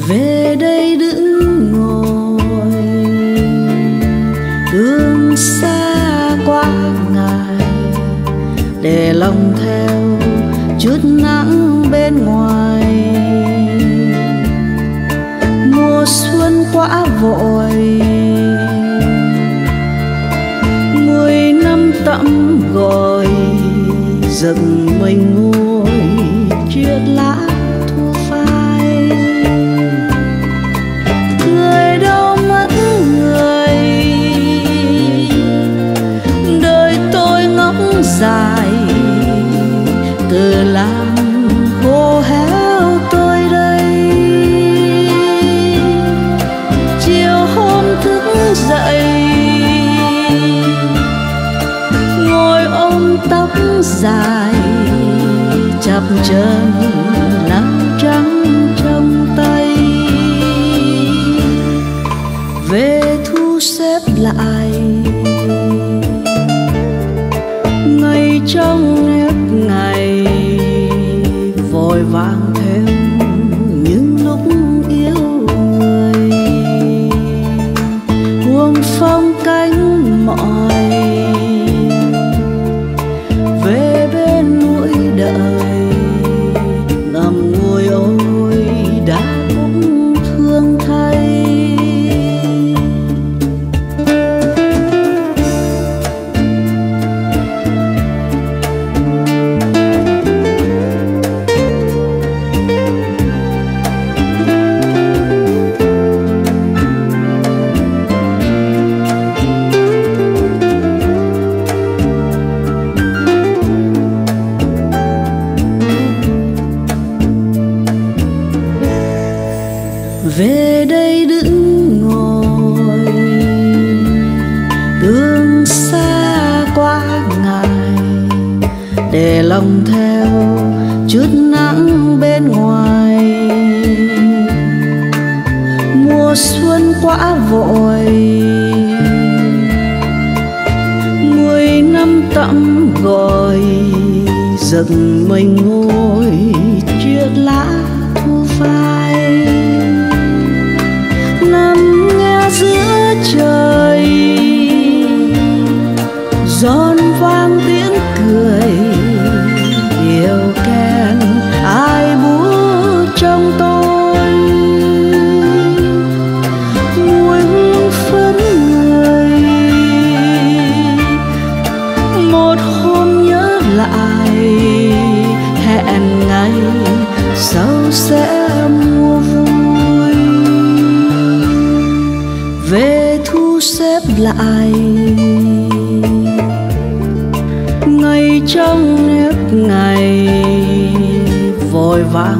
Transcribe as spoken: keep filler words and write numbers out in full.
về đây đứng ngồi đường xa quá ngày, để lòng theo chút nắng bên ngoài. Mùa xuân quá vội, mười năm tắm gội, dần mình ngồi chiếc lá thu phai. Người đâu mất người, đời tôi ngóng dài, từ làm khô héo tôi đây. Chiều hôm thức dậy, ngồi ôm tóc dài, chập chờn nắng trắng trong tay. Về thu xếp lại ngày trong nếp ngày, vội vàng theo những lúc yêu người. Buông phong cánh mỏi, về bên núi đợi, ngậm ngùi ôi đã cũng thương thay. Về đây đứng ngồi đường xa quá ngày, để lòng theo chút nắng bên ngoài. Mùa xuân quá vội, mười năm tắm gội, dần mình ngồi chiếc lá thu phai. Nằm nghe giữa trời, giòn vang tiếng cười, yêu kèn ai búa trong tôi. Mùi hương phấn người, một hôm nhớ lại, hẹn ngày sau sẽ mua vui. Về thu xếp lại ngày trong nếp ngày, vội vàng